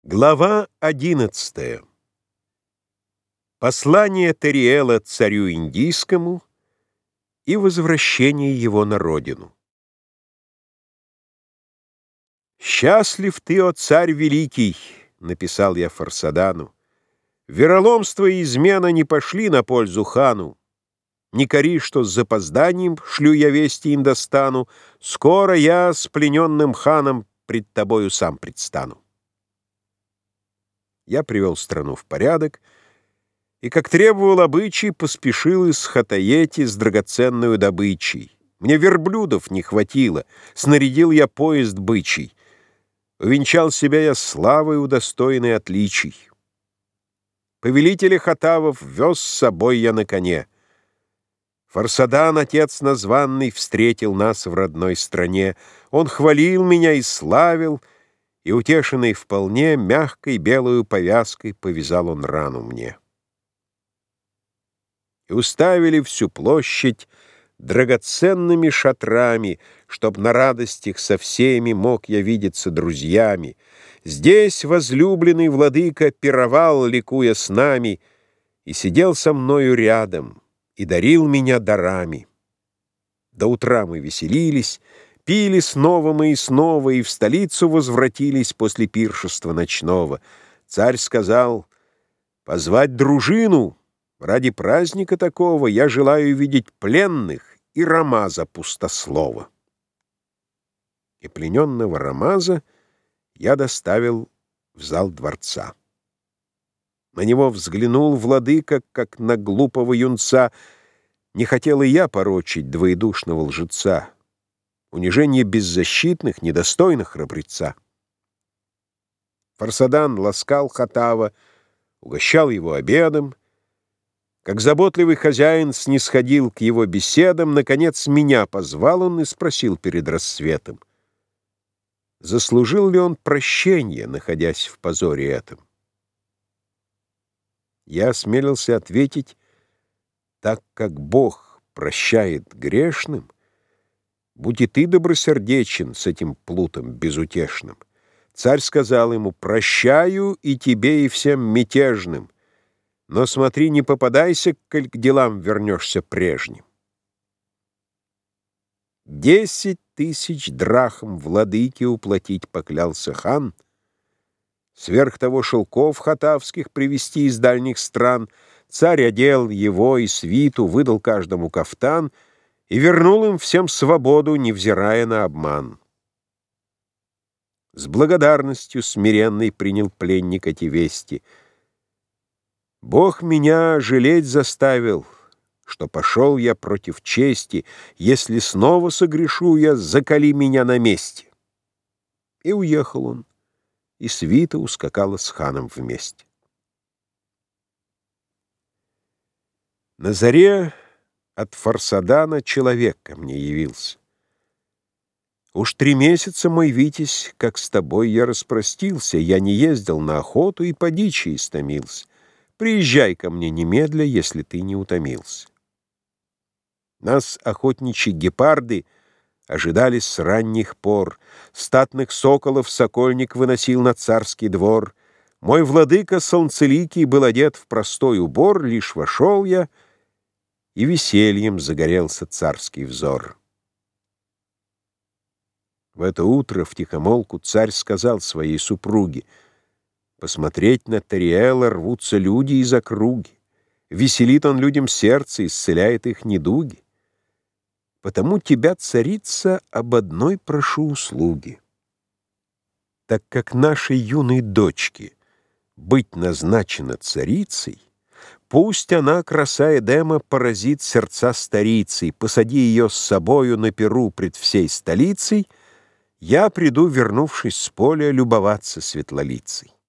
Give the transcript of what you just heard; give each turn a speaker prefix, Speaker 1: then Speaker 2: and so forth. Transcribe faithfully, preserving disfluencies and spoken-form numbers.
Speaker 1: Глава одиннадцатая. Послание Териэла царю индийскому и возвращение его на родину. «Счастлив ты, о царь великий!» — написал я Фарсадану. «Вероломство и измена не пошли на пользу хану. Не кори, что с запозданием шлю я вести Индостану. Скоро я с плененным ханом пред тобою сам предстану». Я привел страну в порядок и, как требовал обычай, поспешил из Хатаети с драгоценную добычей. Мне верблюдов не хватило, снарядил я поезд бычий. Увенчал себя я славой, удостоенной отличий. Повелителя хатавов вез с собой я на коне. Фарсадан, отец названный, встретил нас в родной стране. Он хвалил меня и славил, и, утешенный вполне, мягкой белую повязкой повязал он рану мне. И уставили всю площадь драгоценными шатрами, чтоб на радостях со всеми мог я видеться друзьями. Здесь возлюбленный владыка пировал, ликуя с нами, и сидел со мною рядом, и дарил меня дарами. До утра мы веселились, пили снова мы и снова, и в столицу возвратились после пиршества ночного. Царь сказал: «Позвать дружину, ради праздника такого я желаю видеть пленных и Рамаза пустослова». И плененного Рамаза я доставил в зал дворца. На него взглянул владыка, как на глупого юнца. Не хотел и я порочить двоедушного лжеца. Унижение беззащитных, недостойных храбреца. Фарсадан ласкал хатава, угощал его обедом. Как заботливый хозяин снисходил к его беседам, наконец меня позвал он и спросил перед рассветом: заслужил ли он прощения, находясь в позоре этом? Я осмелился ответить: так как Бог прощает грешным, будь и ты добросердечен с этим плутом безутешным. Царь сказал ему: прощаю и тебе, и всем мятежным, но смотри, не попадайся, коль к делам вернешься прежним. Десять тысяч драхм владыке уплатить поклялся хан, сверх того шелков хатавских привезти из дальних стран. Царь одел его и свиту, выдал каждому кафтан и вернул им всем свободу, невзирая на обман. С благодарностью смиренной принял пленник эти вести. Бог меня жалеть заставил, что пошел я против чести. Если снова согрешу я, закали меня на месте. И уехал он, и свита ускакала с ханом вместе. На заре от Фарсадана человек ко мне явился. Уж три месяца, мой Витязь, как с тобой я распростился, я не ездил на охоту и по дичи истомился. Приезжай ко мне немедля, если ты не утомился. Нас охотничьи гепарды ожидали с ранних пор. Статных соколов сокольник выносил на царский двор. Мой владыка солнцеликий был одет в простой убор, лишь вошел я, и весельем загорелся царский взор. В это утро втихомолку царь сказал своей супруге: посмотреть на Териэла рвутся люди из округи. Веселит он людям сердце, исцеляет их недуги. Потому тебя, царица, об одной прошу услуги. Так как нашей юной дочке быть назначена царицей, пусть она, краса Эдема, поразит сердца старицей, посади ее с собою на пиру пред всей столицей, я приду, вернувшись с поля, любоваться светлолицей.